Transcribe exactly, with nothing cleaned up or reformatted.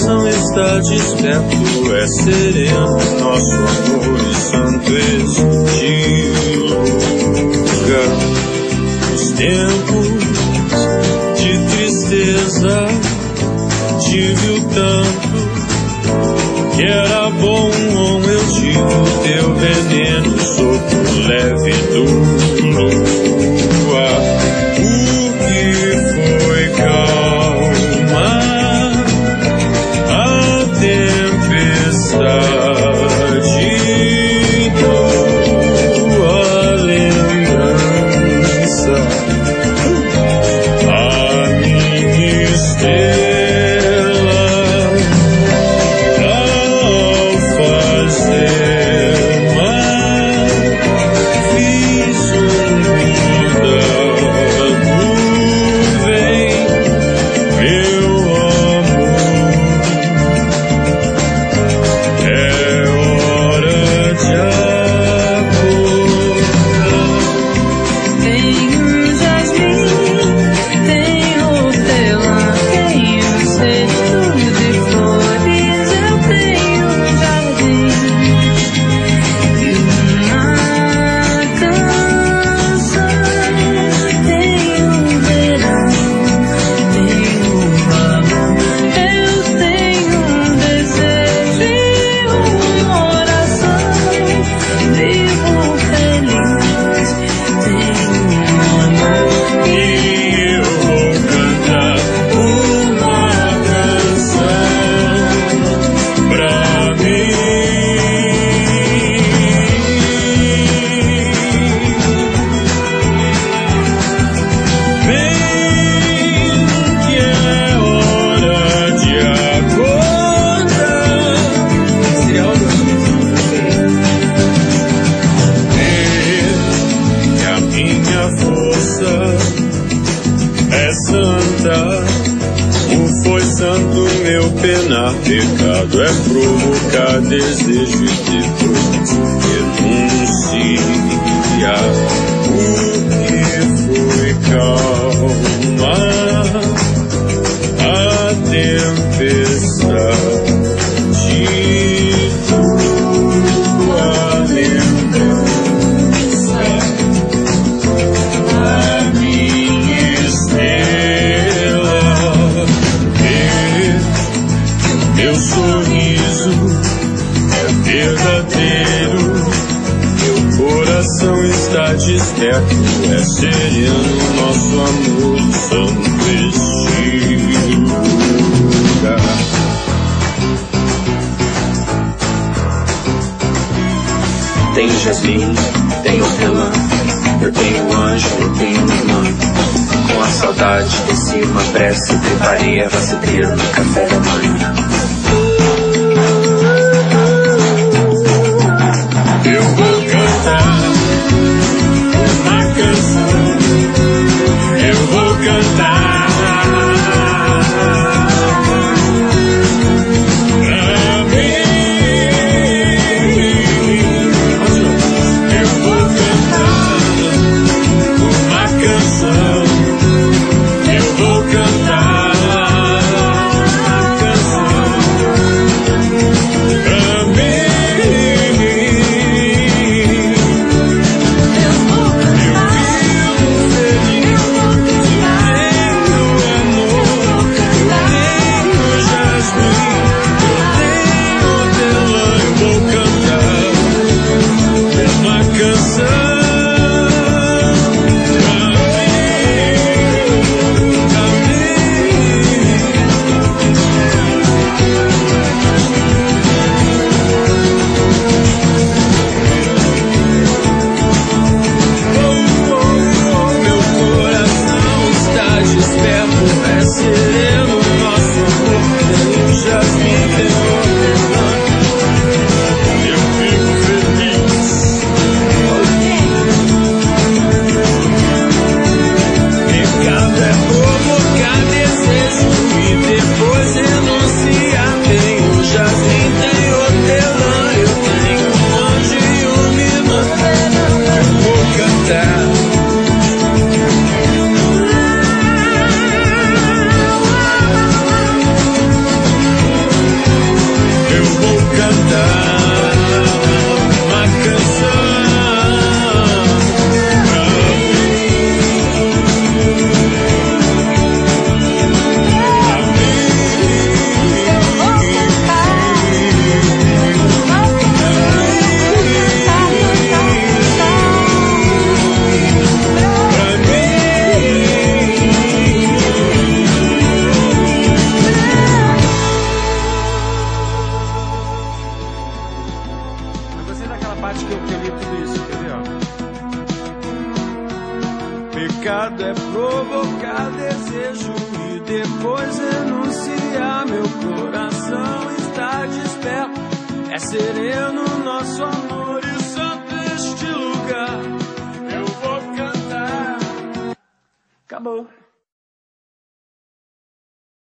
coração está desperto, é sereno nosso amor e santo estilo. Os tempos de tristeza tive o tanto que era bom, eu tive o teu veneno, sopro leve do luar. O que foi calma a tempestade, tua lembrança, a minha estrela. Pecado é provocar desejo e depois renunciar. O que foi calma a tempestade, tua lembrança, a minha estrela. Meu sorriso é verdadeiro, meu coração está desperto, é sereno nosso amor, santo estilo. Tenho jasmim, tenho hortelã, eu tenho anjo, eu tenho irmã. Com a saudade desci uma prece, preparei a vacideira no café da manhã. Eu vou cantar uma canção, eu vou cantar pra mim. Eu vou cantar uma canção, eu vou cantar uma canção. parte que eu, que eu li tudo isso, quer ver, ó? Pecado é provocar desejo e depois renunciar. Meu coração está desperto, é sereno nosso amor e santo este lugar. Eu vou cantar. Acabou.